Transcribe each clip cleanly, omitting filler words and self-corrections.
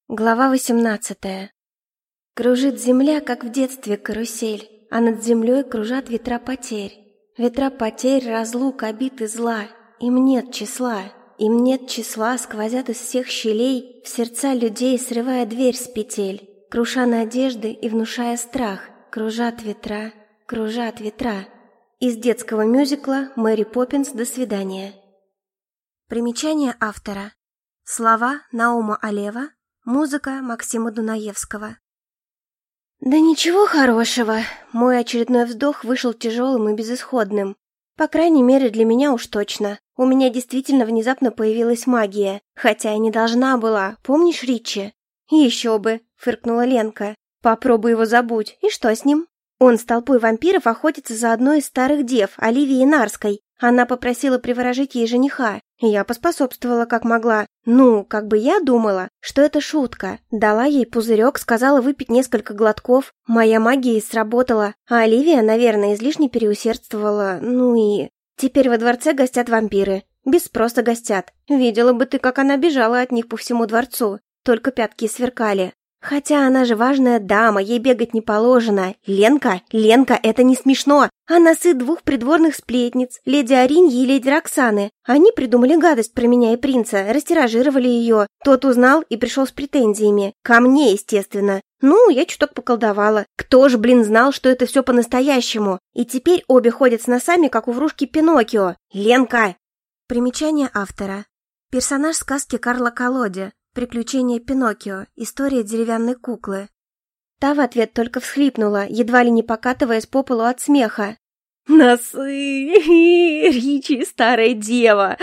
Глава 18. Кружит земля, как в детстве карусель, а над землей кружат ветра потерь. Ветра потерь, разлук, обид и зла. Им нет числа, сквозят из всех щелей в сердца людей, срывая дверь с петель. Круша надежды и внушая страх, кружат ветра, кружат ветра. Из детского мюзикла «Мэри Поппинс. До свидания». Примечание автора. Слова Наума Алева. Музыка Максима Дунаевского. Да ничего хорошего. Мой очередной вздох вышел тяжелым и безысходным. По крайней мере, для меня уж точно. У меня действительно внезапно появилась магия. Хотя и не должна была. Помнишь Ричи? Еще бы, фыркнула Ленка. Попробуй его забудь. И что с ним? Он с толпой вампиров охотится за одной из старых дев, Оливией Нарской. Она попросила приворожить ей жениха. Я поспособствовала как могла. Как бы я думала, что это шутка. Дала ей пузырек, сказала выпить несколько глотков. Моя магия сработала, а Оливия, наверное, излишне переусердствовала. И... Теперь во дворце гостят вампиры. Без спроса гостят. Видела бы ты, как она бежала от них по всему дворцу. Только пятки сверкали. Хотя она же важная дама, ей бегать не положено. Ленка, это не смешно. Она сын двух придворных сплетниц, леди Ариньи и леди Роксаны. Они придумали гадость про меня и принца, растиражировали ее. Тот узнал и пришел с претензиями. Ко мне, естественно. Я чуток поколдовала. Кто же, знал, что это все по-настоящему? И теперь обе ходят с носами, как у врушки Пиноккио. Ленка! Примечание автора. Персонаж сказки Карла Коллоди. Приключения Пиноккио. История деревянной куклы. Та в ответ только всхлипнула, едва ли не покатываясь по полу от смеха. «Носы! Ричи, старая дева!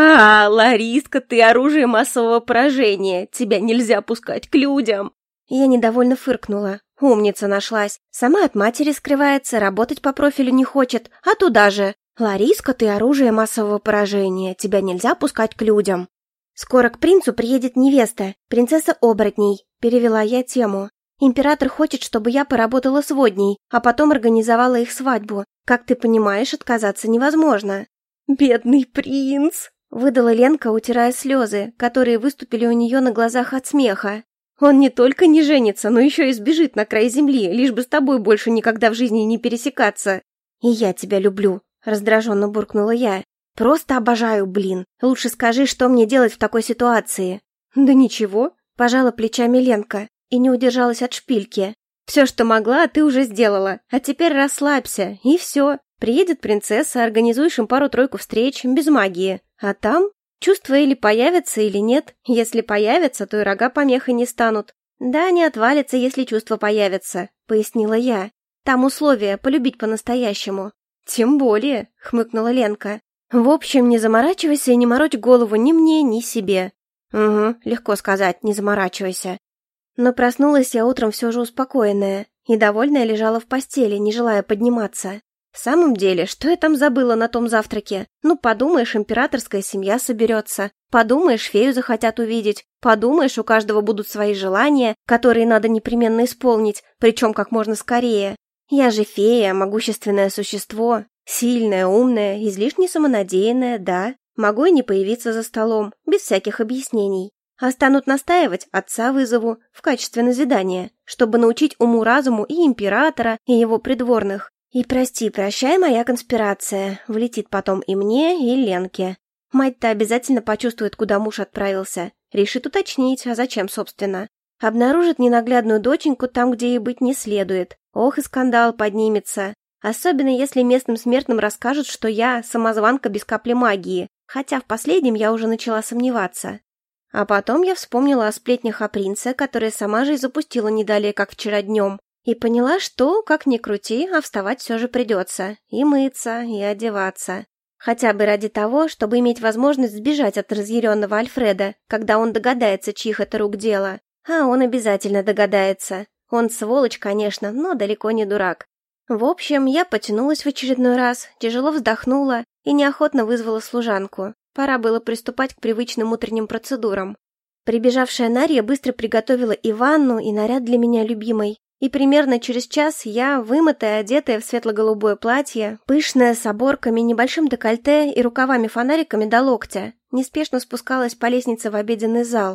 Лариска, ты оружие массового поражения! Тебя нельзя пускать к людям!» Я недовольно фыркнула. Умница нашлась. Сама от матери скрывается, работать по профилю не хочет, а туда же. «Лариска, ты оружие массового поражения! Тебя нельзя пускать к людям!» «Скоро к принцу приедет невеста, принцесса оборотней», — перевела я тему. «Император хочет, чтобы я поработала сводней, а потом организовала их свадьбу. Как ты понимаешь, отказаться невозможно». «Бедный принц», — выдала Ленка, утирая слезы, которые выступили у нее на глазах от смеха. «Он не только не женится, но еще и сбежит на край земли, лишь бы с тобой больше никогда в жизни не пересекаться». «И я тебя люблю», — раздраженно буркнула я. «Просто обожаю, Лучше скажи, что мне делать в такой ситуации?» «Да ничего», — пожала плечами Ленка и не удержалась от шпильки. «Все, что могла, ты уже сделала, а теперь расслабься, и все. Приедет принцесса, организуешь им пару-тройку встреч, без магии. А там чувства или появятся, или нет. Если появятся, то и рога помехой не станут. Да, не отвалится, если чувства появятся», — пояснила я. «Там условия полюбить по-настоящему». «Тем более», — хмыкнула Ленка. «В общем, не заморачивайся и не морочь голову ни мне, ни себе». «Угу, легко сказать, не заморачивайся». Но проснулась я утром все же успокоенная и довольная лежала в постели, не желая подниматься. В самом деле, что я там забыла на том завтраке? Подумаешь, императорская семья соберется. Подумаешь, фею захотят увидеть. Подумаешь, у каждого будут свои желания, которые надо непременно исполнить, причем как можно скорее. Я же фея, могущественное существо. Сильная, умная, излишне самонадеянная, да. Могу и не появиться за столом, без всяких объяснений. А станут настаивать, отца вызову, в качестве назидания, чтобы научить уму-разуму и императора, и его придворных. И прости-прощай, моя конспирация, влетит потом и мне, и Ленке. Мать-то обязательно почувствует, куда муж отправился. Решит уточнить, а зачем, собственно. Обнаружит ненаглядную доченьку там, где ей быть не следует. Ох, и скандал поднимется. Особенно если местным смертным расскажут, что я самозванка без капли магии, хотя в последнем я уже начала сомневаться. А потом я вспомнила о сплетнях о принце, которые сама же и запустила не далее, как вчера днем, и поняла, что, как ни крути, а вставать все же придется, и мыться, и одеваться. Хотя бы ради того, чтобы иметь возможность сбежать от разъяренного Альфреда, когда он догадается, чьих это рук дело. А он обязательно догадается. Он сволочь, конечно, но далеко не дурак. В общем, я потянулась в очередной раз, тяжело вздохнула и неохотно вызвала служанку. Пора было приступать к привычным утренним процедурам. Прибежавшая Нарья быстро приготовила и ванну, и наряд для меня любимой. И примерно через час я, вымытая, одетая в светло-голубое платье, пышная, с оборками, небольшим декольте и рукавами-фонариками до локтя, неспешно спускалась по лестнице в обеденный зал.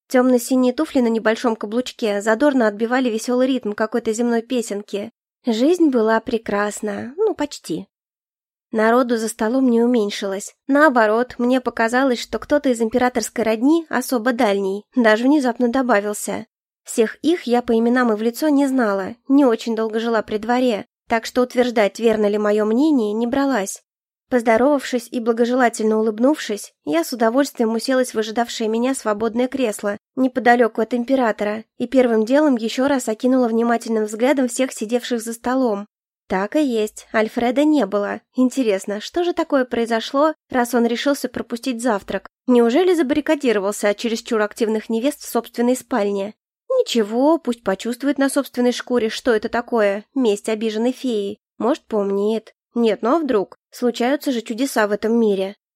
Темно-синие туфли на небольшом каблучке задорно отбивали веселый ритм какой-то земной песенки. Жизнь была прекрасна, почти. Народу за столом не уменьшилось. Наоборот, мне показалось, что кто-то из императорской родни, особо дальний, даже внезапно добавился. Всех их я по именам и в лицо не знала, не очень долго жила при дворе, так что утверждать, верно ли мое мнение, не бралась. Поздоровавшись и благожелательно улыбнувшись, я с удовольствием уселась в ожидавшее меня свободное кресло, неподалеку от императора, и первым делом еще раз окинула внимательным взглядом всех сидевших за столом. Так и есть, Альфреда не было. Интересно, что же такое произошло, раз он решился пропустить завтрак? Неужели забаррикадировался от чересчур активных невест в собственной спальне? Ничего, пусть почувствует на собственной шкуре, что это такое, месть обиженной феи. Может, поумнеет. Нет, ну а вдруг? Случаются же чудеса в этом мире.